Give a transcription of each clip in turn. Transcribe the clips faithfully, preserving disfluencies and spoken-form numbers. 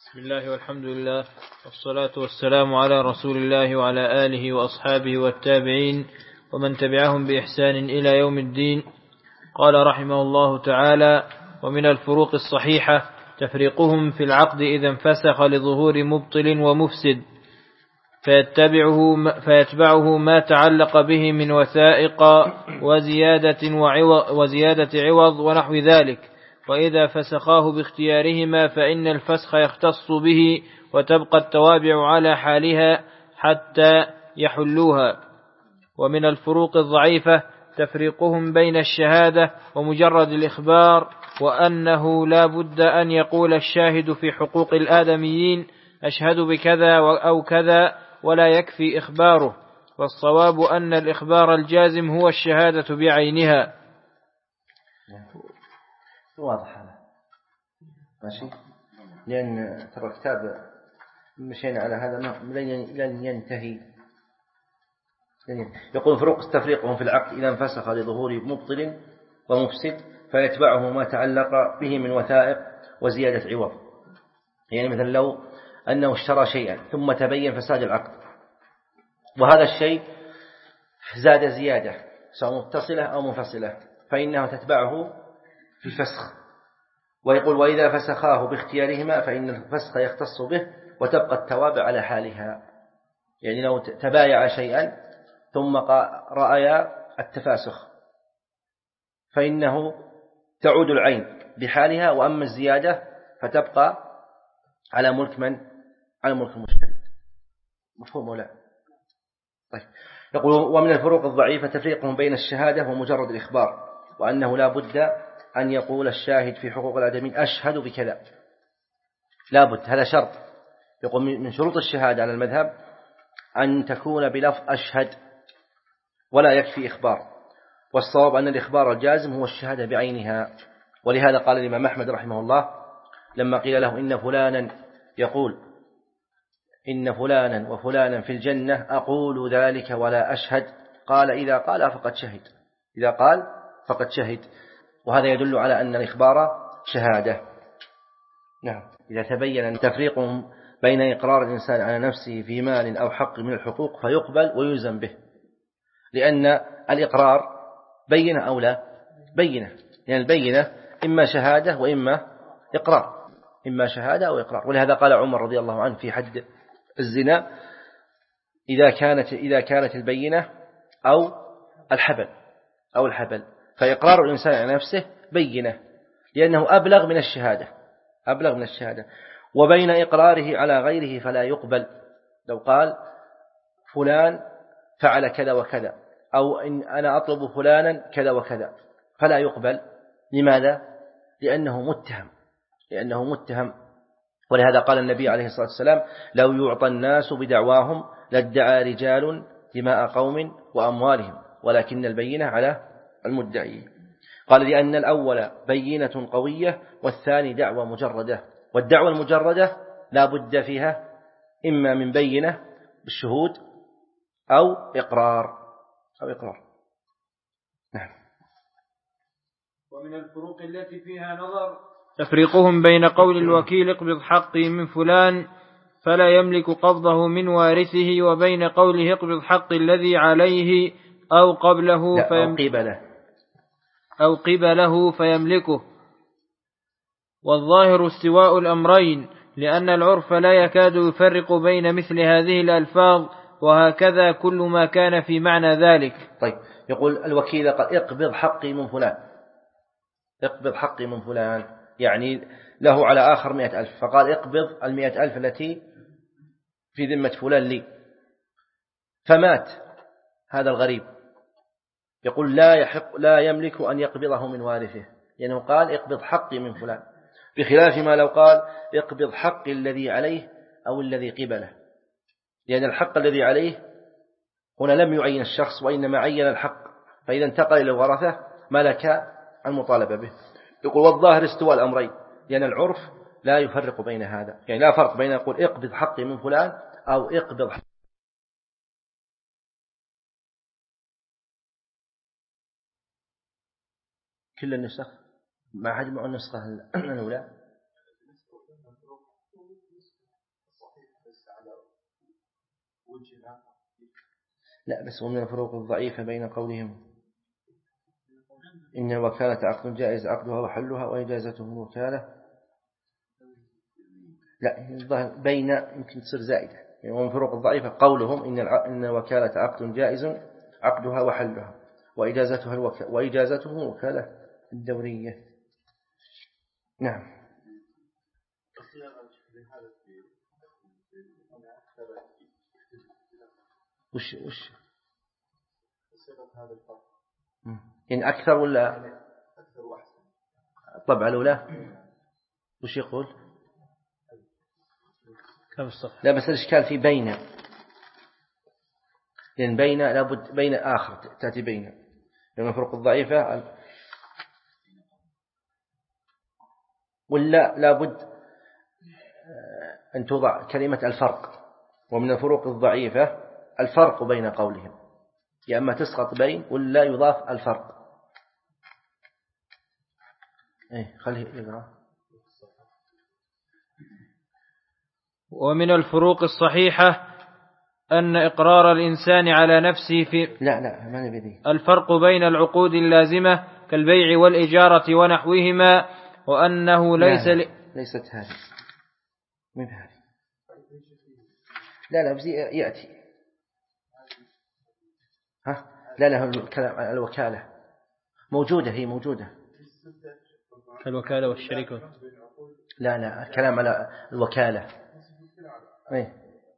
بسم الله والحمد لله والصلاة والسلام على رسول الله وعلى آله وأصحابه والتابعين ومن تبعهم بإحسان إلى يوم الدين. قال رحمه الله تعالى: ومن الفروق الصحيحة تفريقهم في العقد إذا انفسخ لظهور مبطل ومفسد فيتبعه, فيتبعه ما تعلق به من وثائق وزيادة, وعوض وزيادة عوض ونحو ذلك. وإذا فسخاه باختيارهما فإن الفسخ يختص به وتبقى التوابع على حالها حتى يحلوها. ومن الفروق الضعيفة تفريقهم بين الشهادة ومجرد الإخبار، وأنه لا بد أن يقول الشاهد في حقوق الآدميين أشهد بكذا أو كذا ولا يكفي إخباره، والصواب أن الإخبار الجازم هو الشهادة بعينها. واضح هذا ماشي، لأن ترى الكتاب مشينا على هذا لن ينتهي. يقول: فروق تفريقهم في العقد إذا انفسخ لظهور مبطل ومفسد فيتبعه ما تعلق به من وثائق وزيادة عوض. يعني مثلا لو أنه اشترى شيئا ثم تبين فساد العقد، وهذا الشيء زاد زيادة سواء متصلة أو منفصلة، فإنه تتبعه في الفسخ. ويقول: وإذا فسخاه باختيارهما فإن الفسخ يختص به وتبقى التوابع على حالها. يعني لو تبايع شيئا ثم رأيا التفاسخ فإنه تعود العين بحالها، وأما الزيادة فتبقى على ملك من؟ على ملك المشتري. مفهوم ولا؟ طيب. يقول: ومن الفروق الضعيفة تفريقهم بين الشهادة ومجرد الإخبار، وأنه لا بد أن يقول الشاهد في حقوق الآدميين أشهد بكذا. لا بد، هذا شرط. يقول: من شروط الشهادة على المذهب أن تكون بلفظ أشهد ولا يكفي إخبار، والصواب أن الإخبار الجازم هو الشهادة بعينها. ولهذا قال الإمام أحمد رحمه الله لما قيل له: إن فلانا يقول إن فلانا وفلانا في الجنة أقول ذلك ولا أشهد، قال: إذا قال فقد شهد، إذا قال فقد شهد. وهذا يدل على أن الإخبار شهادة. نعم. إذا تبين أن تفريقهم بين إقرار الإنسان على نفسه في مال أو حق من الحقوق فيقبل ويلزم به، لأن الإقرار بينة أو لا بينة، لأن يعني البينة إما شهادة وإما إقرار، إما شهادة أو إقرار. ولهذا قال عمر رضي الله عنه في حد الزنا: إذا كانت إذا كانت البينة أو الحبل أو الحبل فإقرار الإنسان على نفسه بينة، لأنه أبلغ من الشهادة أبلغ من الشهادة. وبين إقراره على غيره فلا يقبل. لو قال فلان فعل كذا وكذا، أو إن أنا أطلب فلانا كذا وكذا، فلا يقبل. لماذا؟ لأنه متهم لأنه متهم ولهذا قال النبي عليه الصلاة والسلام: لو يعطى الناس بدعواهم لادعى رجال دماء قوم وأموالهم ولكن البينة على المدعي. قال: لأن الأول بينة قوية والثاني دعوة مجردة، والدعوة المجردة لا بد فيها إما من بينة بالشهود أو إقرار أو إقرار. نعم. ومن الفروق التي فيها نظر تفريقهم بين قول الوكيل اقبض حقي من فلان فلا يملك قبضه من وارثه، وبين قوله اقبض حقي الذي عليه أو قبله فيم... أو قبله أو قبله فيملكه. والظاهر استواء الأمرين، لأن العرف لا يكاد يفرق بين مثل هذه الألفاظ، وهكذا كل ما كان في معنى ذلك. طيب. يقول الوكيل قال اقبض حقي من فلان اقبض حقي من فلان، يعني له على آخر مئة ألف، فقال اقبض المئة ألف التي في ذمة فلان لي، فمات هذا الغريب. يقول لا يحق لا يملك أن يقبضه من وارثه، لأنه يعني قال اقبض حقي من فلان، بخلاف ما لو قال اقبض حقي الذي عليه أو الذي قبله، لأن يعني الحق الذي عليه هنا لم يعين الشخص وإنما عين الحق، فإذا انتقل إلى الورثة ملك المطالبة به. يقول: والظاهر استواء الأمرين، لأن يعني العرف لا يفرق بين هذا، يعني لا فرق بين يقول اقبض حقي من فلان أو اقبض حقي. كل النسخ ما حجمع النسخة الأولى لا بس ومن الفروق الضعيفة بين قولهم إن الوكالة عقد جائز عقدها وحلها وإجازته الوكالة، لا بين يمكن تصير زائدة. يعني ومن الفروق الضعيفة قولهم إن إن الوكالة عقد جائز عقدها وحلها وإجازتها الوكالة وإجازته الوكالة الدورية. نعم. وش وش يعني أكثر ولا أكثر وأحسن؟ طبعا الأولى وش يقول؟ لا بس الإشكال في بين، لأن بين لابد بين آخر تأتي بين، لأن الفروق الضعيفة ولا لابد أن توضع كلمة الفرق. ومن الفروق الضعيفة الفرق بين قولهم، يا أما تسقط بين ولا يضاف الفرق. إيه خليه يقرأ. ومن الفروق الصحيحة أن إقرار الإنسان على نفسه في لا لا ما نبي ذي. الفرق بين العقود اللازمة كالبيع والإجارة ونحوهما، وأنه ليس لا ل... لا. ليست هذه من هذه. لا لا بزي يأتي ها لا لا الكلام عن الوكالة موجودة، هي موجودة الوكالة والشركة. لا لا الكلام على الوكالة. ايه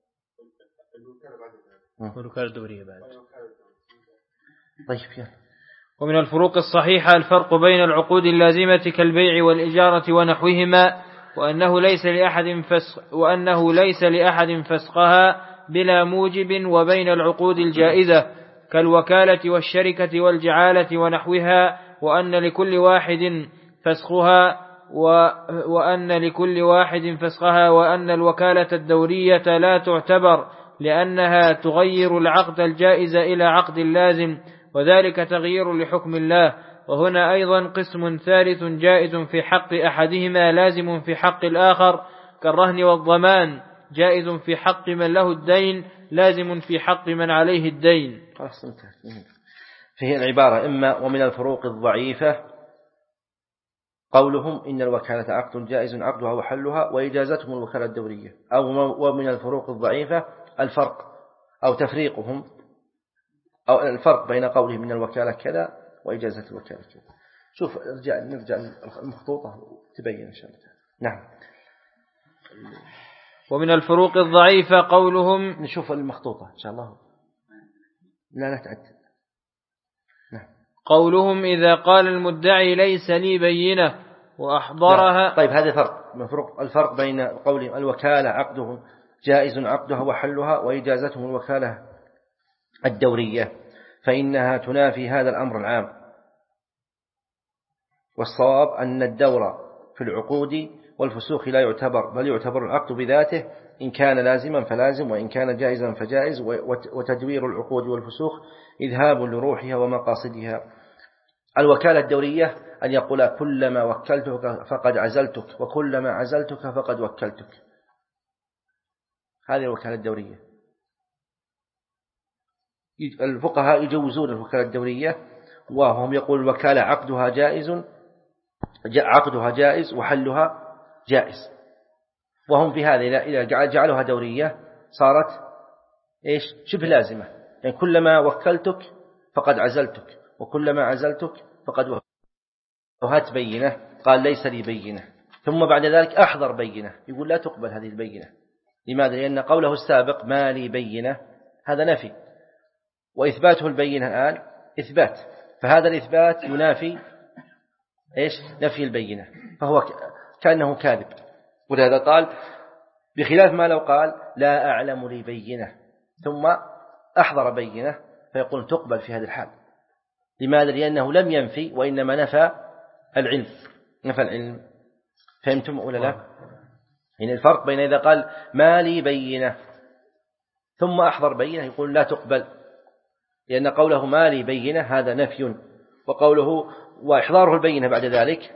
والوكالة الدورية بعد. طيب يلا. ومن الفروق الصحيحة الفرق بين العقود اللازمة كالبيع والإجارة ونحوهما، وأنه ليس لأحد فسخ وأنه ليس لأحد فسخها بلا موجب، وبين العقود الجائزة كالوكالة والشركة والجعالة ونحوها، وأن لكل واحد فسخها و... وأن لكل واحد فسخها وأن الوكالة الدورية لا تعتبر لأنها تغير العقد الجائز إلى عقد لازم، وذلك تغيير لحكم الله. وهنا أيضا قسم ثالث جائز في حق أحدهما لازم في حق الآخر كالرهن والضمان، جائز في حق من له الدين لازم في حق من عليه الدين. فهي العبارة إما ومن الفروق الضعيفة قولهم إن الوكالة عقد جائز عقدها وحلها وإجازتهم الوكالة الدورية، أو ومن الفروق الضعيفة الفرق أو تفريقهم أو الفرق بين قولهم من الوكالة كذا وإجازة الوكالة كذا. شوف نرجع نرجع المخطوطة تبين إن شاء الله. نعم. ومن الفروق الضعيفة قولهم نشوف المخطوطة إن شاء الله. لا لا تعد. نعم. قولهم إذا قال المدعي ليس لي بينة وأحضرها. لا. طيب هذا فرق من فرق الفرق بين قولهم الوكالة عقده جائز عقدها وحلها وإجازتهم الوكالة الدورية، فإنها تنافي هذا الأمر العام. والصواب أن الدور في العقود والفسوخ لا يعتبر، بل يعتبر العقد بذاته إن كان لازما فلازم وإن كان جائزا فجائز، وتدوير العقود والفسوخ إذهاب لروحها ومقاصدها. الوكالة الدورية أن يقول كلما وكلتك فقد عزلتك وكلما عزلتك فقد وكلتك، هذه الوكالة الدورية. الفقهاء يجوزون الوكالة الدورية، وهم يقول الوكالة عقدها جائز عقدها جائز وحلها جائز، وهم في هذا إذا جعلوها دورية صارت إيش شبه لازمة، يعني كلما وكلتك فقد عزلتك وكلما عزلتك فقد وكلتك. وهات بينة، قال ليس لي بينة، ثم بعد ذلك أحضر بينة، يقول لا تقبل هذه البينة. لماذا؟ لأن قوله السابق ما لي بينة هذا نفي، وإثباته البينة الآن إثبات، فهذا الإثبات ينافي إيش نفي البينة، فهو كأنه كاذب. ولهذا قال بخلاف ما لو قال لا أعلم لي بينة ثم أحضر بينة فيقول تقبل في هذا الحال. لماذا؟ لأنه لم ينفي وإنما نفى العلم، نفى العلم. فهمتم ولا لا؟ يعني الفرق بين إذا قال ما لي بينة ثم أحضر بينة يقول لا تقبل، لأن قوله ما لي بينة هذا نفي، وقوله وإحضاره البينة بعد ذلك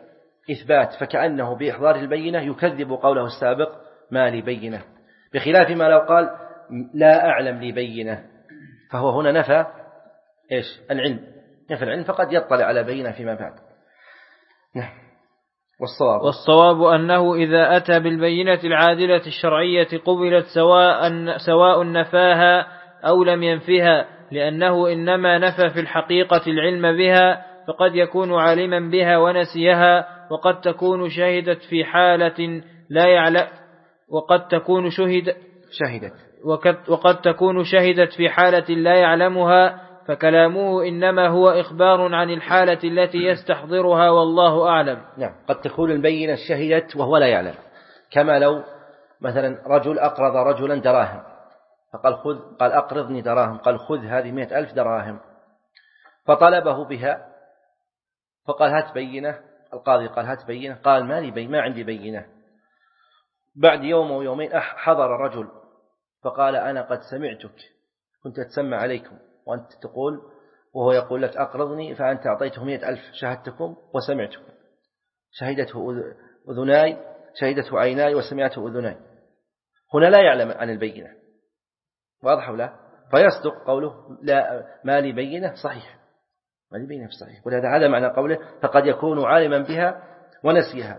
إثبات، فكأنه بإحضار البينة يكذب قوله السابق ما لي بينة، بخلاف ما لو قال لا أعلم لي بينة، فهو هنا نفى إيش؟ العلم، نفى العلم، فقد يطلع على بينة فيما بعد. نعم. والصواب والصواب أنه إذا أتى بالبينة العادلة الشرعية قبلت سواء سواء نفاها أو لم ينفها، لأنه إنما نفى في الحقيقة العلم بها، فقد يكون عالما بها ونسيها، وقد تكون شهدت في حالة لا يعلم وقد تكون شهد شهدت وقد, وقد تكون شهدت في حالة لا يعلمها، فكلامه إنما هو إخبار عن الحالة التي يستحضرها والله أعلم. نعم. قد تكون البينة شهدت وهو لا يعلم، كما لو مثلا رجل أقرض رجلا دراهم فقال خذ، قال أقرضني دراهم، قال خذ هذه مئة ألف دراهم، فطلبه بها فقال هات بينة، القاضي قال هات بينة، قال ما لي بينة، ما عندي بينة. بعد يوم أو يومين حضر رجل فقال أنا قد سمعتك كنت أتسمع عليكم وأنت تقول، وهو يقول لك أقرضني، فأنت أعطيته مئة ألف، شهدتكم وسمعتكم، شهدته أذناي، شهدته عيناي وسمعته أذناي. هنا لا يعلم عن البينة، واضح ولا؟ فيصدق قوله لا ما لي بينة، صحيح، ما لي بينة صحيح. ولهذا هذا معنى قوله فقد يكون عالما بها ونسيها.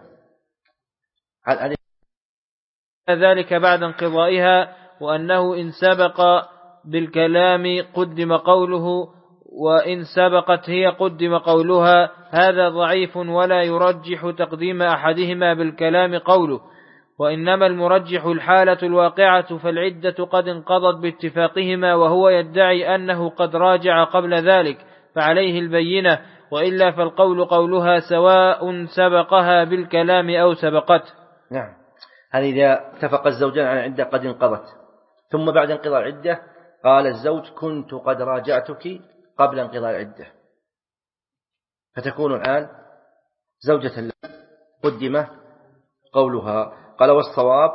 ذلك بعد انقضائها، وأنه إن سبق بالكلام قدم قوله، وإن سبقت هي قدم قولها، هذا ضعيف ولا يرجح تقديم أحدهما بالكلام قوله، وإنما المرجح الحالة الواقعة، فالعدة قد انقضت باتفاقهما، وهو يدعي أنه قد راجع قبل ذلك فعليه البينة، وإلا فالقول قولها سواء سبقها بالكلام أو سبقت. نعم. هذه إذا اتفق الزوجان عن العدة قد انقضت، ثم بعد انقضاء العدة قال الزوج كنت قد راجعتك قبل انقضاء العدة، فتكون الآن زوجة له، قدم قولها. قال والصواب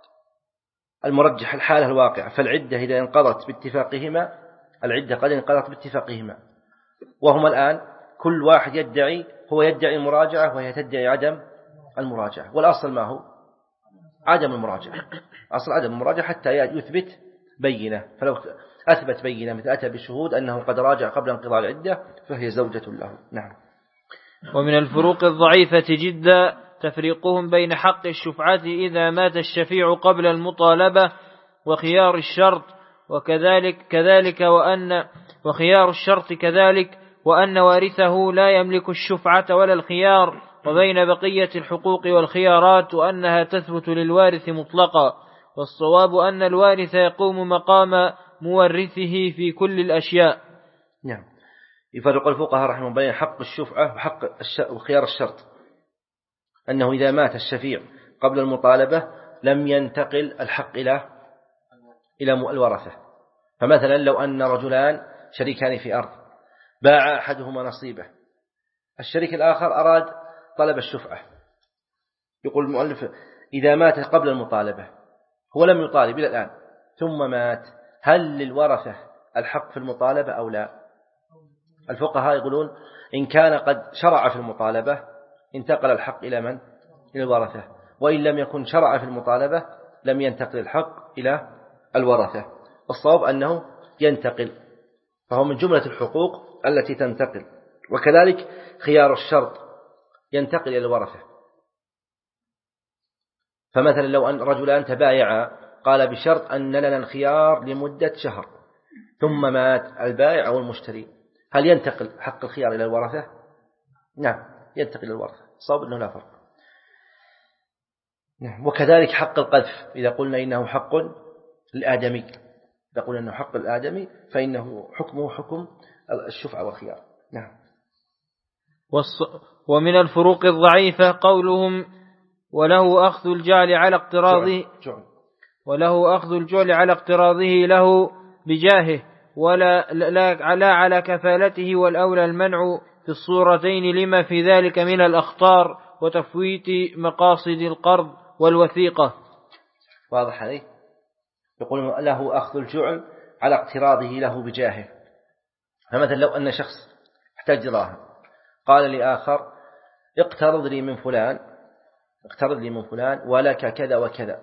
المرجح الحالة الواقع، فالعدة إذا انقضت باتفاقهما، العدة قد انقضت باتفاقهما، وهما الآن كل واحد يدعي، هو يدعي المراجعة وهي تدعي عدم المراجعة، والأصل ما هو عدم المراجعة، أصل عدم المراجعة حتى يثبت بينة، فلو أثبت بينة مثل أتى بشهود أنه قد راجع قبل انقضاء العدة فهي زوجة له. نعم. ومن الفروق الضعيفة جدا تفريقهم بين حق الشفعة إذا مات الشفيع قبل المطالبة وخيار الشرط، وكذلك كذلك وأن وخيار الشرط كذلك وأن وارثه لا يملك الشفعة ولا الخيار، وبين بقية الحقوق والخيارات وأنها تثبت للوارث مطلقا. والصواب أن الوارث يقوم مقام مورثه في كل الأشياء. نعم. يفرق الفقهاء رحمه بين حق الشفعة وحق وخيار الشرط، أنه إذا مات الشفيع قبل المطالبة لم ينتقل الحق إلى إلى الورثة. فمثلا لو أن رجلان شريكان في أرض، باع أحدهما نصيبه، الشريك الآخر أراد طلب الشفعة، يقول المؤلف إذا مات قبل المطالبة، هو لم يطالب إلى الآن ثم مات، هل للورثة الحق في المطالبة أو لا؟ الفقهاء يقولون إن كان قد شرع في المطالبة انتقل الحق إلى من؟ إلى الورثة، وإن لم يكن شرع في المطالبة لم ينتقل الحق إلى الورثة. الصواب أنه ينتقل، فهو من جملة الحقوق التي تنتقل. وكذلك خيار الشرط ينتقل إلى الورثة، فمثلا لو أن رجلان تبايعا قال بشرط أن لنا الخيار لمدة شهر، ثم مات البائع أو المشتري، هل ينتقل حق الخيار إلى الورثة؟ نعم ينتقل إلى الورثة، صواب أنه لا فرق. نعم. وكذلك حق القذف، إذا قلنا إنه حق الآدمي، إذا قلنا إنه حق الآدمي فإنه حكمه حكم الشفعة والخيار. نعم. ومن الفروق الضعيفة قولهم وله أخذ الجعل على اقتراضه وله أخذ الجعل على اقتراضه له بجاهه، ولا لا, لا على كفالته، والأولى المنع في الصورتين لما في ذلك من الأخطار وتفويت مقاصد القرض والوثيقة. واضح عليه؟ يقول له أخذ الجعل على اقتراضه له بجاهه، فمثلا لو أن شخص احتاج دراهم قال لآخر اقترض لي من فلان اقترض لي من فلان ولك كذا وكذا،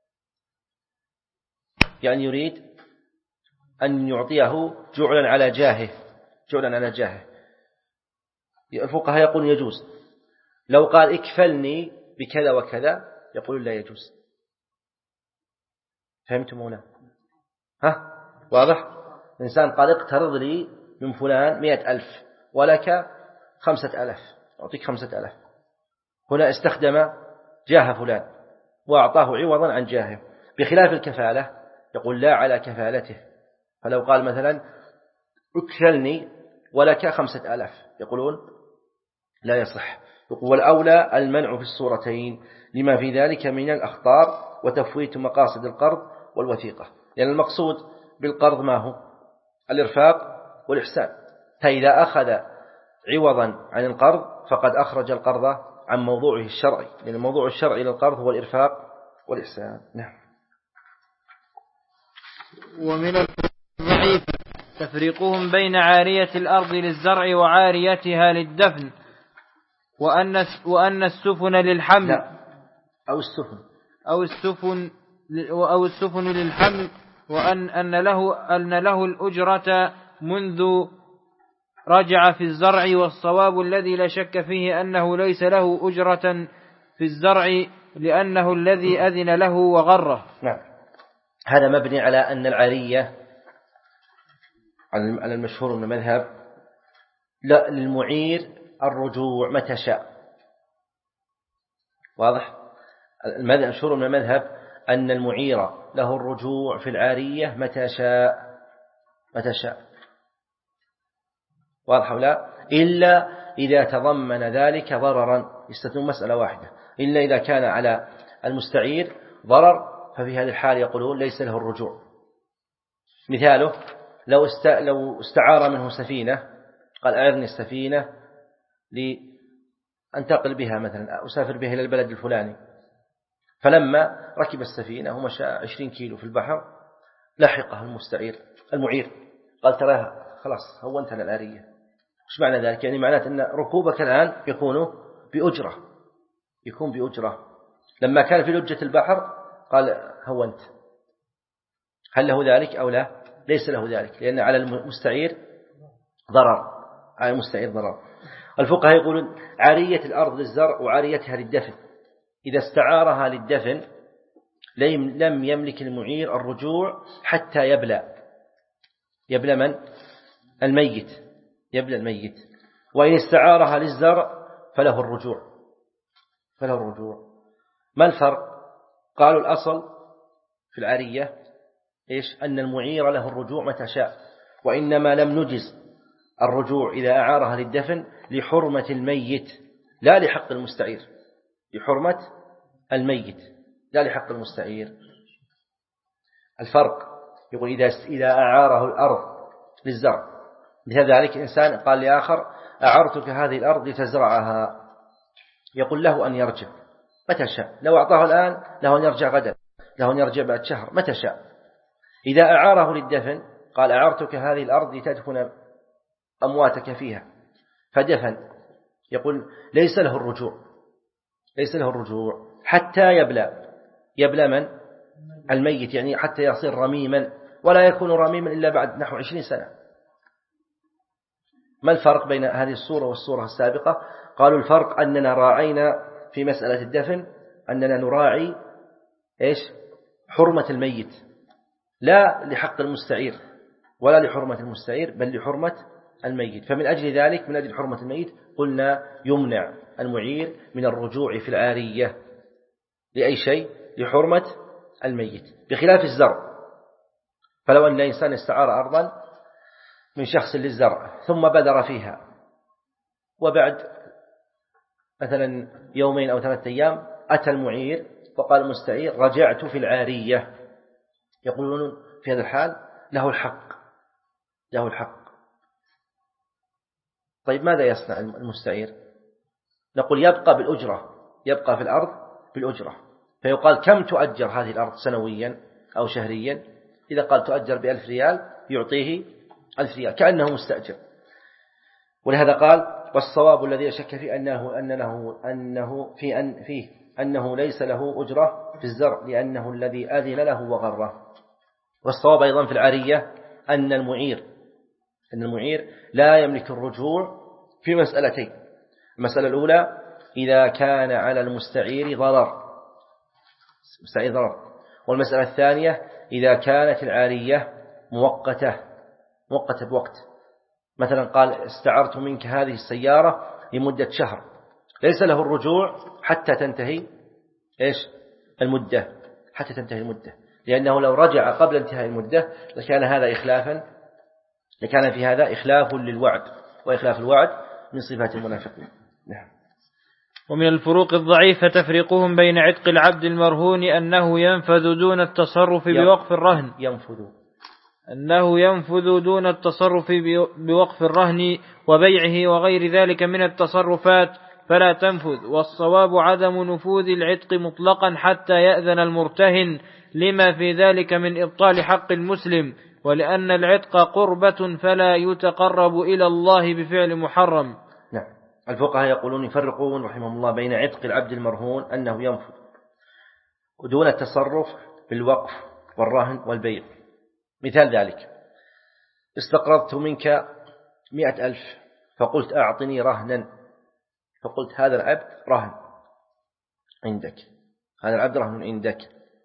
يعني يريد أن يعطيه جعلا على جاهه، جعلا على جاهه. الفقهاء يقول يجوز. لو قال اكفلني بكذا وكذا يقول لا يجوز. فهمتم ولا؟ ها واضح؟ الإنسان قال اقترض لي من فلان مئة ألف ولك خمسة ألاف، أعطيك خمسة ألاف. هنا استخدم جاه فلان وأعطاه عوضا عن جاهه، بخلاف الكفالة يقول لا على كفالته. فلو قال مثلا اكفلني ولك خمسة ألاف يقولون لا يصح. يقول والأولى المنع في الصورتين لما في ذلك من الأخطار وتفويت مقاصد القرض والوثيقة، لأن يعني المقصود بالقرض ما هو؟ الإرفاق والإحسان. فإذا أخذ عوضا عن القرض فقد أخرج القرض عن موضوعه الشرعي، لأن يعني الموضوع الشرعي للقرض هو الإرفاق والإحسان. نعم. ومن الضعيف تفريقهم بين عارية الأرض للزرع وعاريتها للدفن، وأن وأن السفن للحمل لا. أو السفن أو السفن أو السفن للحمل، وأن أن له أن له الأجرة منذ رجع في الزرع، والصواب الذي لا شك فيه أنه ليس له أجرة في الزرع لأنه الذي أذن له وغره. نعم. هذا مبني على أن العارية على المشهور من المذهب لا للمعير الرجوع متى شاء. واضح؟ المشهور من المذهب أن المعير له الرجوع في العارية متى شاء متى شاء. واضح ولا؟ إلا إذا تضمن ذلك ضررا، يستثنون مسألة واحدة، إلا إذا كان على المستعير ضرر ففي هذه الحال يقولون ليس له الرجوع. مثاله لو است... لو استعار منه سفينة، قال أعرني السفينة لأنتقل بها مثلا، أسافر بها إلى البلد الفلاني، فلما ركب السفينة ومشى عشرين كيلو في البحر لحقه المستعير المعير قال تراها خلاص هونت على العارية. إيش معنى ذلك؟ يعني معناته أن ركوبك الآن يكون بأجرة، يكون بأجرة. لما كان في لجة البحر قال هونت. هل له ذلك أو لا؟ ليس له ذلك، لأن على المستعير ضرر، على المستعير ضرر. الفقهاء يقولون عارية الأرض للزرع وعاريتها للدفن. إذا استعارها للدفن لم يملك المعير الرجوع حتى يبلى يبلى من؟ الميت، يبلى الميت. وإن استعارها للزرع فله الرجوع فله الرجوع. ما الفرق؟ قالوا الأصل في العارية إيش؟ أن المعير له الرجوع متى شاء، وإنما لم نجز الرجوع إذا أعارها للدفن لحرمة الميت لا لحق المستعير، لحرمة الميت لا لحق المستعير. الفرق يقول إذا إذا أعاره الأرض للزرع، مثل ذلك إنسان قال لآخر أعرتك هذه الأرض لتزرعها، يقول له أن يرجع متى شاء. لو أعطاه الآن له أن يرجع غدا، له أن يرجع بعد شهر، متى شاء. إذا أعاره للدفن قال أعرتك هذه الأرض لتدفن أمواتك فيها فدفن، يقول ليس له الرجوع ليس له الرجوع حتى يبلى يبلى من؟ الميت، يعني حتى يصير رميما، ولا يكون رميما إلا بعد نحو عشرين سنة. ما الفرق بين هذه الصورة والصورة السابقة؟ قالوا الفرق أننا راعينا في مسألة الدفن أننا نراعي إيش؟ حرمة الميت، لا لحق المستعير ولا لحرمة المستعير بل لحرمة الميت. فمن أجل ذلك، من أجل حرمة الميت، قلنا يمنع المعير من الرجوع في العارية لأي شيء لحرمة الميت، بخلاف الزرع. فلو أن الإنسان استعار أرضا من شخص للزرع ثم بذر فيها، وبعد مثلا يومين أو ثلاثة أيام أتى المعير وقال المستعير رجعت في العارية، يقولون في هذا الحال له الحق له الحق. طيب ماذا يصنع المستعير؟ نقول يبقى بالأجرة، يبقى في الأرض بالأجرة، فيقال كم تؤجر هذه الأرض سنويا أو شهريا؟ إذا قال تؤجر بألف ريال يعطيه ألف ريال كأنه مستأجر. ولهذا قال والصواب الذي شك فيه أنه أنه أنه في أن فيه أنه ليس له أجرة في الزرع لأنه الذي أذن له وغره. والصواب أيضا في العارية أن المعير أن المعير لا يملك الرجوع في مسألتين. المسألة الأولى إذا كان على المستعير ضرر مستعير ضرر، والمسألة الثانية إذا كانت العارية مؤقتة مؤقتة بوقت. مثلا قال استعرت منك هذه السيارة لمدة شهر، ليس له الرجوع حتى تنتهي إيش المدة حتى تنتهي المدة، لأنه لو رجع قبل انتهاء المدة لكان هذا إخلافا لكان في هذا إخلاف للوعد، وإخلاف الوعد من صفات المنافقين. نعم. ومن الفروق الضعيفة تفريقهم بين عتق العبد المرهون أنه ينفذ دون التصرف بوقف الرهن ينفذ أنه ينفذ دون التصرف بوقف الرهن وبيعه وغير ذلك من التصرفات فلا تنفذ. والصواب عدم نفوذ العتق مطلقا حتى يأذن المرتهن لما في ذلك من إبطال حق المسلم، ولأن العتق قربة فلا يتقرب إلى الله بفعل محرم. نعم. الفقهاء يقولون يفرقون رحمهم الله بين عتق العبد المرهون أنه ينفذ ودون التصرف بالوقف والرهن والبيع. مثال ذلك استقرضت منك مئة ألف فقلت أعطني رهنا، فقلت هذا العبد رهن عندك هذا العبد رهن عندك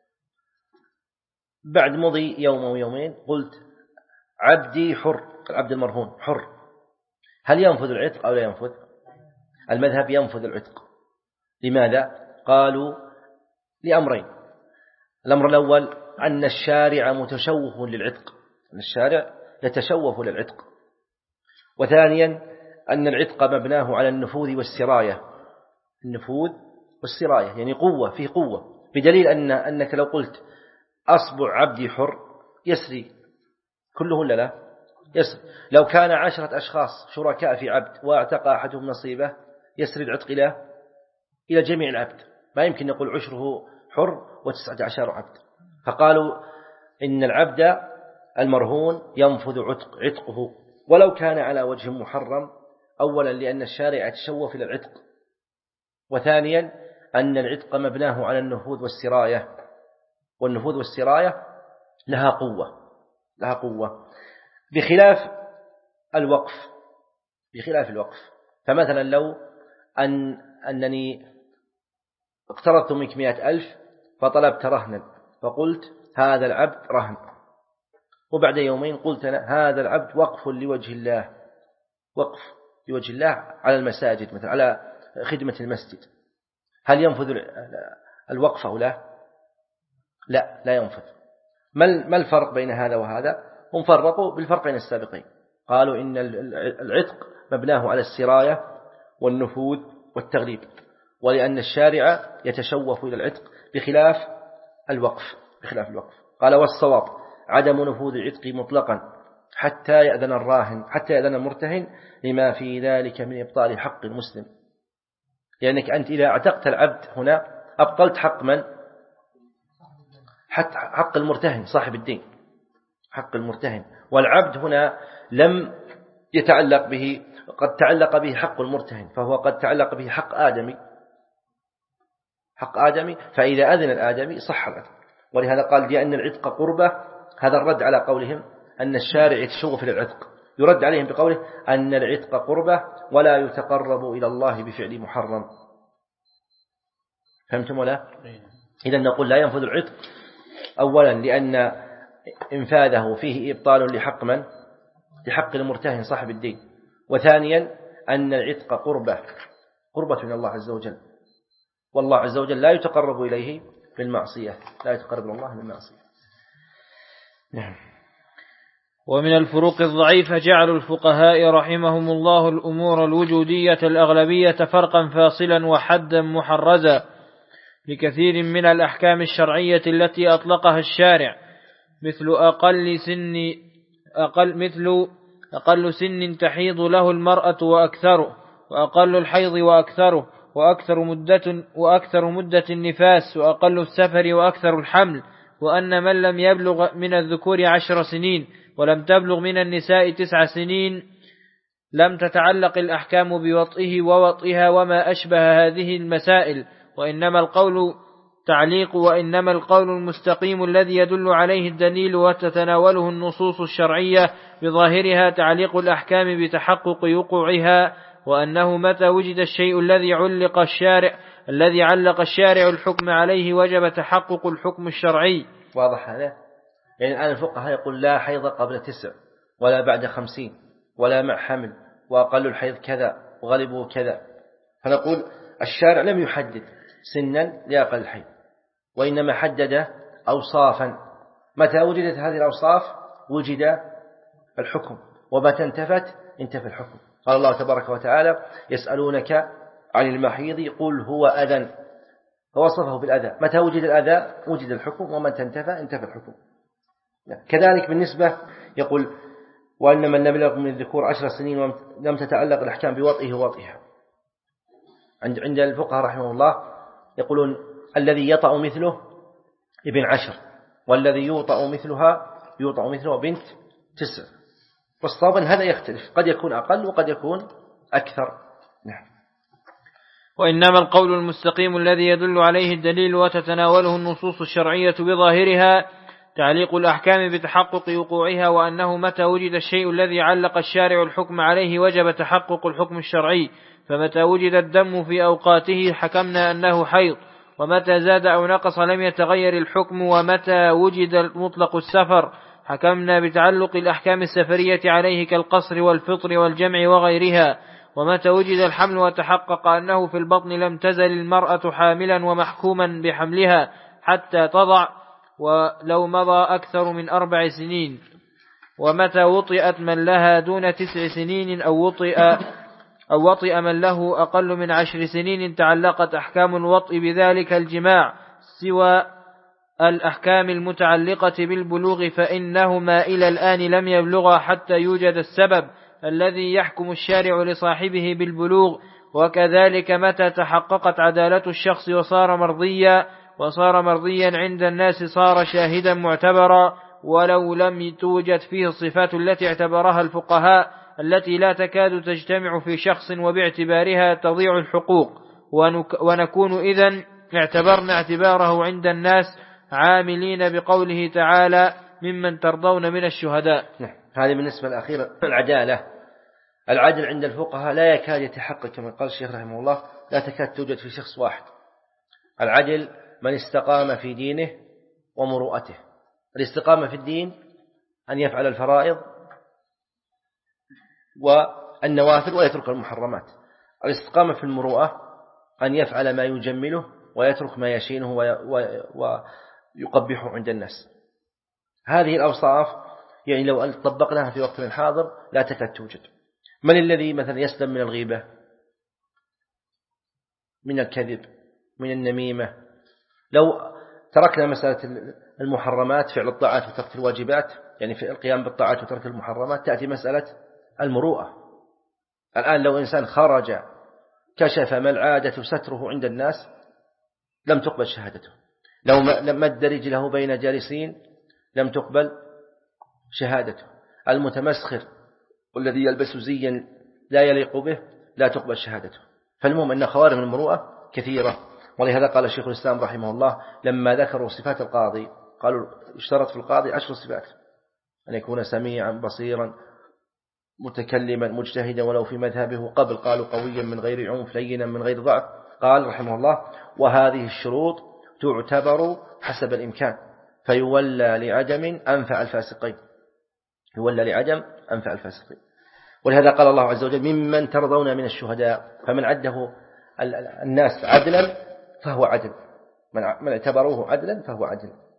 بعد مضي يوم أو يومين قلت عبدي حر، العبد المرهون حر، هل ينفذ العتق أو لا ينفذ؟ المذهب ينفذ العتق. لماذا؟ قالوا لأمرين. الأمر الأول أن الشارع متشوف للعتق، أن الشارع يتشوف للعتق. وثانيا أن العتق مبناه على النفوذ والسراية، النفوذ والسراية يعني قوة فيه قوة، بدليل أن أنك لو قلت أصبع عبدي حر يسري كله ولا لا يسري. لو كان عشرة أشخاص شركاء في عبد واعتق أحدهم نصيبه يسري العتق إلى إلى جميع العبد، ما يمكن نقول عشره حر وتسعة عشر عبد. فقالوا إن العبد المرهون ينفذ عتق عتقه ولو كان على وجه محرم، أولا لأن الشارع يتشوف إلى العتق، وثانيا أن العتق مبناه على النفوذ والسراية، والنفوذ والسراية لها قوة لها قوة بخلاف الوقف بخلاف الوقف. فمثلا لو أن أنني اقترضت منك مئة ألف فطلبت رهنا فقلت هذا العبد رهن، وبعد يومين قلت أنا هذا العبد وقف لوجه الله، وقف لوجه الله على المساجد مثلا على خدمة المسجد، هل ينفذ الوقف أو لا؟ لا لا ينفذ. ما الفرق بين هذا وهذا؟ هم فرقوا بالفرقين السابقين، قالوا إن العتق مبناه على السراية والنفوذ والتغليب، ولأن الشارع يتشوف إلى العتق بخلاف الوقف بخلاف الوقف. قال والصواب عدم نفوذ العتق مطلقا حتى يأذن الراهن حتى يأذن المرتهن لما في ذلك من إبطال حق المسلم، لأنك أنت إذا اعتقت العبد هنا أبطلت حق من؟ حق المرتهن صاحب الدين، حق المرتهن. والعبد هنا لم يتعلق به، قد تعلق به حق المرتهن، فهو قد تعلق به حق آدمي حق آدمي فإذا أذن الآدمي صح العتق. ولهذا قال لأن العتق قربة، هذا الرد على قولهم أن الشارع يتشوف للعتق، يرد عليهم بقوله أن العتق قربة ولا يتقرب إلى الله بفعل محرم. فهمتم ولا؟ إذن نقول لا ينفذ العتق أولا لأن إنفاذه فيه إبطال لحق من؟ لحق المرتهن صاحب الدين، وثانيا أن العتق قربة قربة من الله عز وجل، والله عز وجل لا يتقرب إليه بالمعصية، لا يتقرب إلى الله بالمعصية. نعم. ومن الفروق الضعيفة جعل الفقهاء رحمهم الله الأمور الوجودية الأغلبية فرقا فاصلا وحدا محرزا لكثير من الأحكام الشرعية التي أطلقها الشارع، مثل أقل سن أقل مثل أقل سن تحيض له المرأة وأكثره، وأقل الحيض وأكثره، وأكثر مدة وأكثر مدة النفاس، وأقل السفر وأكثر الحمل، وأن من لم يبلغ من الذكور عشر سنين ولم تبلغ من النساء تسع سنين لم تتعلق الأحكام بوطئه ووطئها وما أشبه هذه المسائل، وإنما القول تعليق وإنما القول المستقيم الذي يدل عليه الدليل وتتناوله النصوص الشرعية بظاهرها تعليق الأحكام بتحقق وقوعها، وأنه متى وجد الشيء الذي علق الشارع الذي علق الشارع الحكم عليه وجب تحقق الحكم الشرعي. واضح هذا؟ يعني الآن الفقهاء يقول لا حيض قبل تسع ولا بعد خمسين ولا مع حمل، وأقل الحيض كذا وغالبه كذا، فنقول الشارع لم يحدد سنا لأقل الحيض، وإنما حدد أوصافا، متى وجدت هذه الأوصاف وجد الحكم، ومتى انتفت انتفى الحكم. قال الله تبارك وتعالى يسألونك عن المحيض قل هو أذى، فوصفه بالأذى، متى وجد الأذى وجد الحكم، ومتى انتفى انتفى الحكم. كذلك بالنسبة يقول وإنما لم يبلغ من الذكور عشر سنين ولم تتعلق الأحكام بوطئه ووطئها. عند عند الفقهاء رحمه الله يقولون الذي يطأ مثله ابن عشر، والذي يوطأ مثلها يوطأ مثله بنت تسع، والصواب أن هذا يختلف، قد يكون أقل وقد يكون أكثر. نعم. وإنما القول المستقيم الذي يدل عليه الدليل وتتناوله النصوص الشرعية بظاهرها تعليق الأحكام بتحقق وقوعها، وأنه متى وجد الشيء الذي علق الشارع الحكم عليه وجب تحقق الحكم الشرعي، فمتى وجد الدم في أوقاته حكمنا أنه حيض، ومتى زاد أو نقص لم يتغير الحكم، ومتى وجد مطلق السفر حكمنا بتعلق الأحكام السفرية عليه كالقصر والفطر والجمع وغيرها، ومتى وجد الحمل وتحقق أنه في البطن لم تزل المرأة حاملا ومحكوما بحملها حتى تضع ولو مضى أكثر من أربع سنين، ومتى وطئت من لها دون تسع سنين أو وطئ أو وطئ من له أقل من عشر سنين تعلقت أحكام الوطئ بذلك الجماع سوى الأحكام المتعلقة بالبلوغ، فإنهما إلى الآن لم يبلغا حتى يوجد السبب الذي يحكم الشارع لصاحبه بالبلوغ. وكذلك متى تحققت عدالة الشخص وصار مرضيا وصار مرضيا عند الناس صار شاهدا معتبرا، ولو لم توجد فيه الصفات التي اعتبرها الفقهاء التي لا تكاد تجتمع في شخص وباعتبارها تضيع الحقوق، ونكون إذن اعتبرنا اعتباره عند الناس عاملين بقوله تعالى ممن ترضون من الشهداء. نعم. هذه بالنسبة الأخيرة العدالة. العدل عند الفقهاء لا يكاد يتحقق كما قال الشيخ رحمه الله، لا تكاد توجد في شخص واحد. العدل من استقام في دينه ومروءته. الاستقامة في الدين أن يفعل الفرائض والنوافل ويترك المحرمات. الاستقامة في المروءة أن يفعل ما يجمله ويترك ما يشينه ويقبحه عند الناس. هذه الأوصاف يعني لو طبقناها في وقتنا الحاضر لا تكاد توجد. من الذي مثلا يسلم من الغيبة، من الكذب، من النميمة؟ لو تركنا مسألة المحرمات فعل الطاعات وترك الواجبات، يعني في القيام بالطاعات وترك المحرمات، تأتي مسألة المروءة. الآن لو إنسان خرج كشف ما العادة ستره عند الناس لم تقبل شهادته. لو مد رجله بين جالسين لم تقبل شهادته. المتمسخر والذي يلبس زيا لا يليق به لا تقبل شهادته. فالمهم أن خوارم المروءة كثيرة، ولهذا قال الشيخ الإسلام رحمه الله لما ذكروا صفات القاضي قالوا اشترط في القاضي عشر صفات: أن يكون سميعا بصيرا متكلما مجتهدا ولو في مذهبه، قبل قالوا قويا من غير عنف لينا من غير ضعف. قال رحمه الله وهذه الشروط تعتبر حسب الإمكان، فيولى لعدم أنفع الفاسقين، يولى لعدم أنفع الفاسقين. ولهذا قال الله عز وجل ممن ترضون من الشهداء، فمن عده الناس عدلا فهو عدل، من اعتبروه عدلا فهو عدل.